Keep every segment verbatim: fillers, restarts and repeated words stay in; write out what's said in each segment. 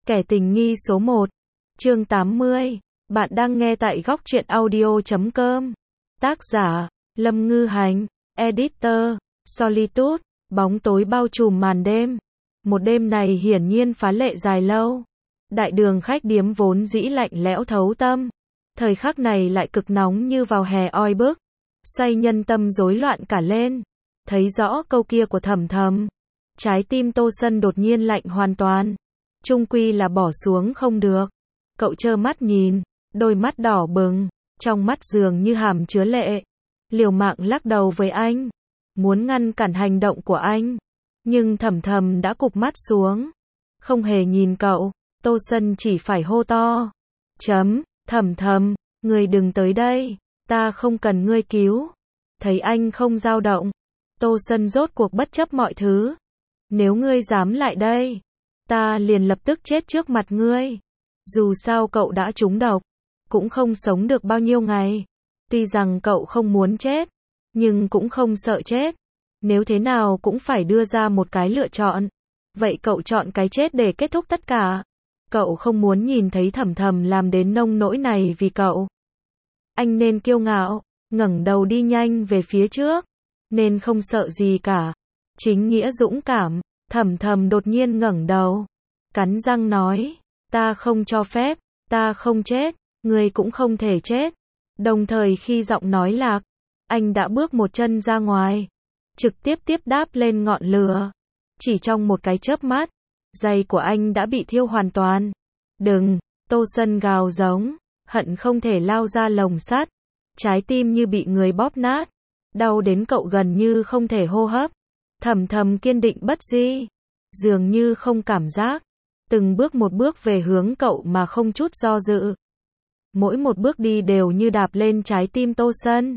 Kẻ tình nghi số một. Chương tám mươi. Bạn đang nghe tại góc truyện audio chấm com. Tác giả: Lâm Ngư Hành. Editor: Solitude. Bóng tối bao trùm màn đêm. Một đêm này hiển nhiên phá lệ dài lâu. Đại đường khách điếm vốn dĩ lạnh lẽo thấu tâm. Thời khắc này lại cực nóng như vào hè oi bức. Xoay nhân tâm rối loạn cả lên. Thấy rõ câu kia của Thầm Thầm. Trái tim Tô Sân đột nhiên lạnh hoàn toàn. Chung quy là bỏ xuống không được. Cậu trơ mắt nhìn, đôi mắt đỏ bừng, trong mắt dường như hàm chứa lệ. Liều mạng lắc đầu với anh, muốn ngăn cản hành động của anh. Nhưng Thầm Thầm đã cụp mắt xuống, không hề nhìn cậu. Tô Sân chỉ phải hô to. Chấm, Thầm Thầm, ngươi đừng tới đây, ta không cần ngươi cứu. Thấy anh không dao động, Tô Sân rốt cuộc bất chấp mọi thứ. Nếu ngươi dám lại đây, ta liền lập tức chết trước mặt ngươi. Dù sao cậu đã trúng độc, cũng không sống được bao nhiêu ngày. Tuy rằng cậu không muốn chết, nhưng cũng không sợ chết. Nếu thế nào cũng phải đưa ra một cái lựa chọn. Vậy cậu chọn cái chết để kết thúc tất cả. Cậu không muốn nhìn thấy Thầm Thầm làm đến nông nỗi này vì cậu. Anh nên kiêu ngạo, ngẩng đầu đi nhanh về phía trước, nên không sợ gì cả. Chính nghĩa dũng cảm. Thầm Thầm đột nhiên ngẩng đầu, cắn răng nói, ta không cho phép, ta không chết, ngươi cũng không thể chết. Đồng thời khi giọng nói lạc, anh đã bước một chân ra ngoài, trực tiếp tiếp đáp lên ngọn lửa. Chỉ trong một cái chớp mắt, giày của anh đã bị thiêu hoàn toàn. Đừng, Tô Sân gào giống, hận không thể lao ra lồng sắt. Trái tim như bị người bóp nát, đau đến cậu gần như không thể hô hấp. Thầm Thầm kiên định bất di, dường như không cảm giác, từng bước một bước về hướng cậu mà không chút do dự. Mỗi một bước đi đều như đạp lên trái tim Tô Sân.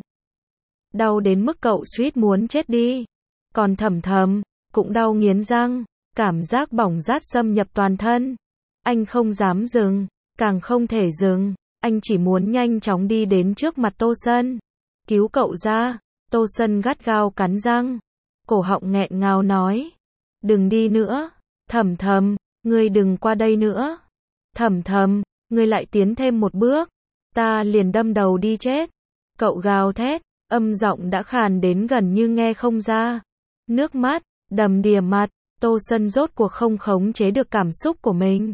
Đau đến mức cậu suýt muốn chết đi. Còn Thầm Thầm cũng đau nghiến răng, cảm giác bỏng rát xâm nhập toàn thân. Anh không dám dừng, càng không thể dừng, anh chỉ muốn nhanh chóng đi đến trước mặt Tô Sân, cứu cậu ra. Tô Sân gắt gao cắn răng, cổ họng nghẹn ngào nói, đừng đi nữa, Thầm Thầm, ngươi đừng qua đây nữa. Thầm Thầm, ngươi lại tiến thêm một bước, ta liền đâm đầu đi chết. Cậu gào thét, âm giọng đã khàn đến gần như nghe không ra. Nước mắt đầm đìa mặt, Tô Sân rốt cuộc không khống chế được cảm xúc của mình.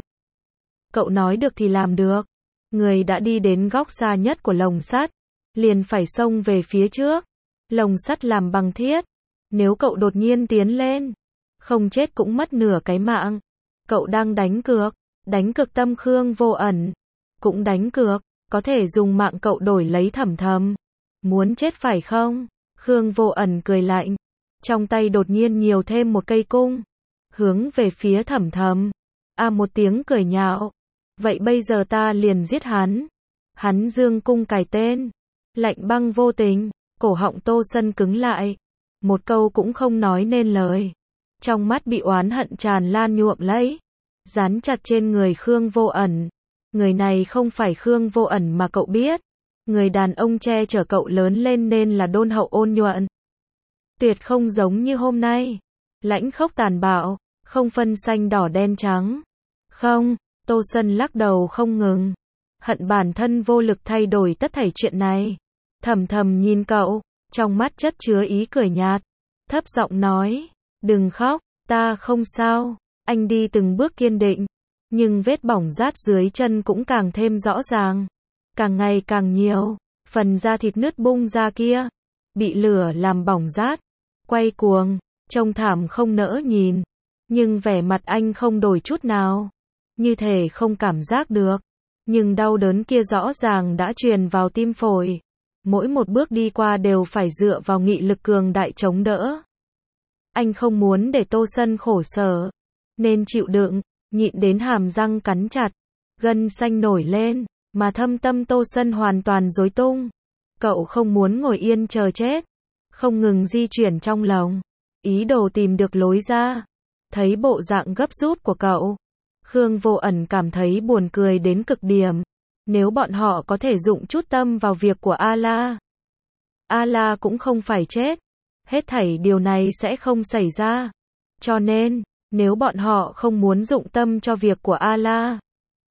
Cậu nói được thì làm được. Người đã đi đến góc xa nhất của lồng sắt, liền phải xông về phía trước. Lồng sắt làm bằng thiết, nếu cậu đột nhiên tiến lên, không chết cũng mất nửa cái mạng. Cậu đang đánh cược, đánh cược tâm Khương Vô Ẩn, cũng đánh cược, có thể dùng mạng cậu đổi lấy Thầm Thầm. Muốn chết phải không? Khương Vô Ẩn cười lạnh, trong tay đột nhiên nhiều thêm một cây cung, hướng về phía Thầm Thầm. À, một tiếng cười nhạo, vậy bây giờ ta liền giết hắn. Hắn dương cung cài tên, lạnh băng vô tình, cổ họng Tô Sân cứng lại, một câu cũng không nói nên lời. Trong mắt bị oán hận tràn lan nhuộm lấy, dán chặt trên người Khương Vô Ẩn. Người này không phải Khương Vô Ẩn mà cậu biết. Người đàn ông che chở cậu lớn lên nên là đôn hậu ôn nhuận. Tuyệt không giống như hôm nay, lãnh khốc tàn bạo, không phân xanh đỏ đen trắng. Không, Tô Sân lắc đầu không ngừng, hận bản thân vô lực thay đổi tất thảy chuyện này. Thầm Thầm nhìn cậu, trong mắt chất chứa ý cười nhạt, thấp giọng nói, đừng khóc, ta không sao. Anh đi từng bước kiên định, nhưng vết bỏng rát dưới chân cũng càng thêm rõ ràng, càng ngày càng nhiều. Phần da thịt nứt bung ra kia, bị lửa làm bỏng rát, quay cuồng, trông thảm không nỡ nhìn. Nhưng vẻ mặt anh không đổi chút nào, như thể không cảm giác được. Nhưng đau đớn kia rõ ràng đã truyền vào tim phổi. Mỗi một bước đi qua đều phải dựa vào nghị lực cường đại chống đỡ. Anh không muốn để Tô Sân khổ sở, nên chịu đựng, nhịn đến hàm răng cắn chặt, gân xanh nổi lên, mà thâm tâm Tô Sân hoàn toàn rối tung. Cậu không muốn ngồi yên chờ chết, không ngừng di chuyển trong lòng, ý đồ tìm được lối ra. Thấy bộ dạng gấp rút của cậu, Khương Vô Ẩn cảm thấy buồn cười đến cực điểm. Nếu bọn họ có thể dụng chút tâm vào việc của A-la, A-la cũng không phải chết, hết thảy điều này sẽ không xảy ra. Cho nên, Nếu bọn họ không muốn dụng tâm cho việc của A-la,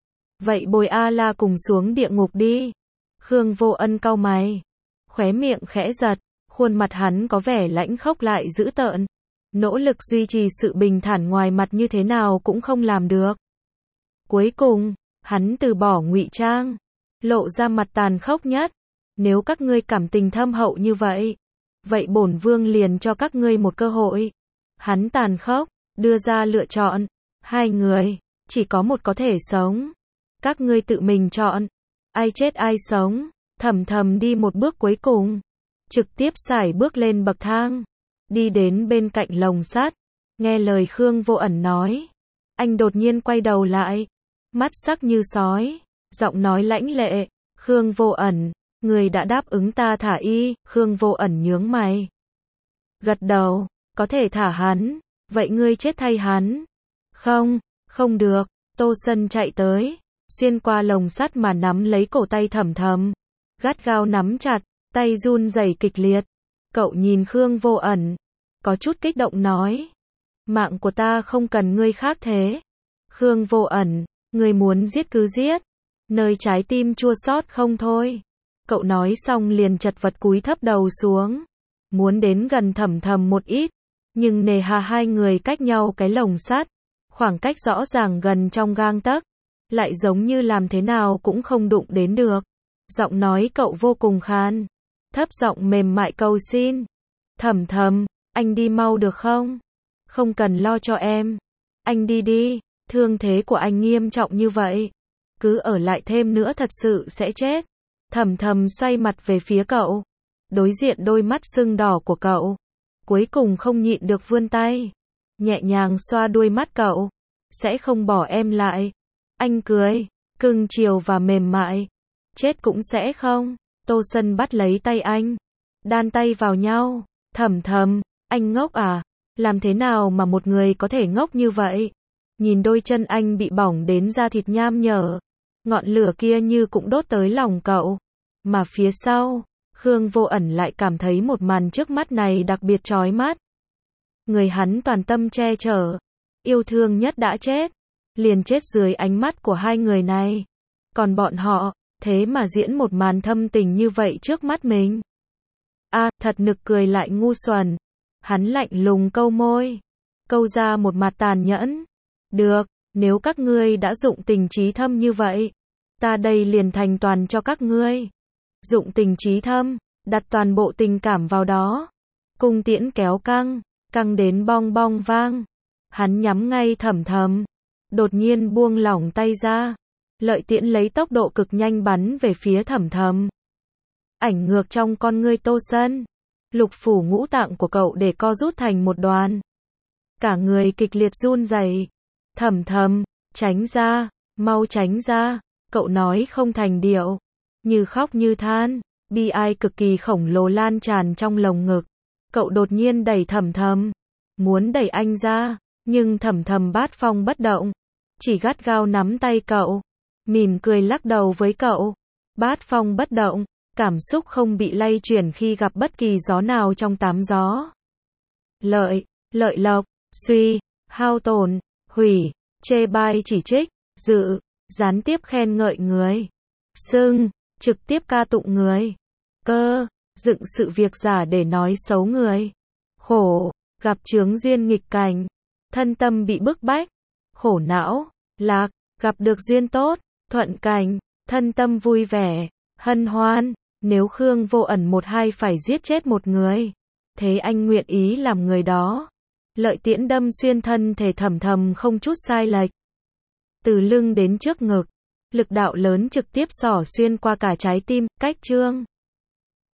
vậy bồi A-la cùng xuống địa ngục đi. Khương Vô Ân cau mày, khóe miệng khẽ giật, khuôn mặt hắn có vẻ lãnh khốc lại dữ tợn. Nỗ lực duy trì sự bình thản ngoài mặt như thế nào cũng không làm được. Cuối cùng, hắn từ bỏ ngụy trang, lộ ra mặt tàn khốc nhất. Nếu các ngươi cảm tình thâm hậu như vậy, vậy bổn vương liền cho các ngươi một cơ hội. Hắn tàn khốc, đưa ra lựa chọn. Hai người, chỉ có một có thể sống. Các ngươi tự mình chọn. Ai chết ai sống. Thầm thầm đi một bước cuối cùng. Trực tiếp sải bước lên bậc thang. Đi đến bên cạnh lồng sắt. Nghe lời Khương Vô Ẩn nói. Anh đột nhiên quay đầu lại. Mắt sắc như sói. Giọng nói lãnh lệ. Khương Vô Ẩn, người đã đáp ứng ta thả y. Khương Vô Ẩn nhướng mày. Gật đầu. Có thể thả hắn. Vậy ngươi chết thay hắn. Không, không được. Tô Sân chạy tới. Xuyên qua lồng sắt mà nắm lấy cổ tay Thầm Thầm. Gắt gao nắm chặt. Tay run rẩy kịch liệt. Cậu nhìn Khương Vô Ẩn. Có chút kích động nói. Mạng của ta không cần ngươi khác thế. Khương Vô Ẩn, ngươi muốn giết cứ giết. Nơi trái tim chua xót không thôi. Cậu nói xong liền chật vật cúi thấp đầu xuống. Muốn đến gần Thầm Thầm một ít. Nhưng nề hà hai người cách nhau cái lồng sắt. Khoảng cách rõ ràng gần trong gang tấc. Lại giống như làm thế nào cũng không đụng đến được. Giọng nói cậu vô cùng khan. Thấp giọng mềm mại cầu xin. Thầm Thầm, anh đi mau được không? Không cần lo cho em. Anh đi đi, thương thế của anh nghiêm trọng như vậy. Cứ ở lại thêm nữa thật sự sẽ chết. Thầm Thầm xoay mặt về phía cậu. Đối diện đôi mắt sưng đỏ của cậu. Cuối cùng không nhịn được vươn tay. Nhẹ nhàng xoa đuôi mắt cậu. Sẽ không bỏ em lại. Anh cười, cưng chiều và mềm mại. Chết cũng sẽ không. Tô Sân bắt lấy tay anh. Đan tay vào nhau. Thầm Thầm, anh ngốc à? Làm thế nào mà một người có thể ngốc như vậy? Nhìn đôi chân anh bị bỏng đến da thịt nham nhở. Ngọn lửa kia như cũng đốt tới lòng cậu. Mà phía sau, Khương Vô Ẩn lại cảm thấy một màn trước mắt này đặc biệt chói mắt. Người hắn toàn tâm che chở. Yêu thương nhất đã chết. Liền chết dưới ánh mắt của hai người này. Còn bọn họ, thế mà diễn một màn thâm tình như vậy trước mắt mình. A, à, thật nực cười lại ngu xuẩn. Hắn lạnh lùng câu môi. Câu ra một mặt tàn nhẫn. Được, nếu các ngươi đã dụng tình trí thâm như vậy. Ta đây liền thành toàn cho các ngươi. Dụng tình trí thâm, đặt toàn bộ tình cảm vào đó. Cung tiễn kéo căng, căng đến bong bong vang. Hắn nhắm ngay Thầm Thầm. Đột nhiên buông lỏng tay ra. Lợi tiễn lấy tốc độ cực nhanh bắn về phía Thầm Thầm. Ảnh ngược trong con ngươi Tô Sân. Lục phủ ngũ tạng của cậu để co rút thành một đoàn. Cả người kịch liệt run rẩy. Thầm Thầm, tránh ra, mau tránh ra. Cậu nói không thành điệu. Như khóc như than. Bi ai cực kỳ khổng lồ lan tràn trong lồng ngực. Cậu đột nhiên đẩy Thầm Thầm. Muốn đẩy anh ra. Nhưng Thầm Thầm bát phong bất động. Chỉ gắt gao nắm tay cậu. Mỉm cười lắc đầu với cậu. Bát phong bất động. Cảm xúc không bị lay chuyển khi gặp bất kỳ gió nào trong tám gió. Lợi, lợi lộc, suy, hao tổn, hủy, chê bai chỉ trích, dự, gián tiếp khen ngợi người. Xưng, trực tiếp ca tụng người. Cơ, dựng sự việc giả để nói xấu người. Khổ, gặp chướng duyên nghịch cảnh. Thân tâm bị bức bách. Khổ não, lạc, gặp được duyên tốt, thuận cảnh, thân tâm vui vẻ, hân hoan. Nếu Khương Vô Ẩn một hai phải giết chết một người, thế anh nguyện ý làm người đó. Lợi tiễn đâm xuyên thân thể Thầm Thầm không chút sai lệch. Từ lưng đến trước ngực, lực đạo lớn trực tiếp xỏ xuyên qua cả trái tim, cách chương.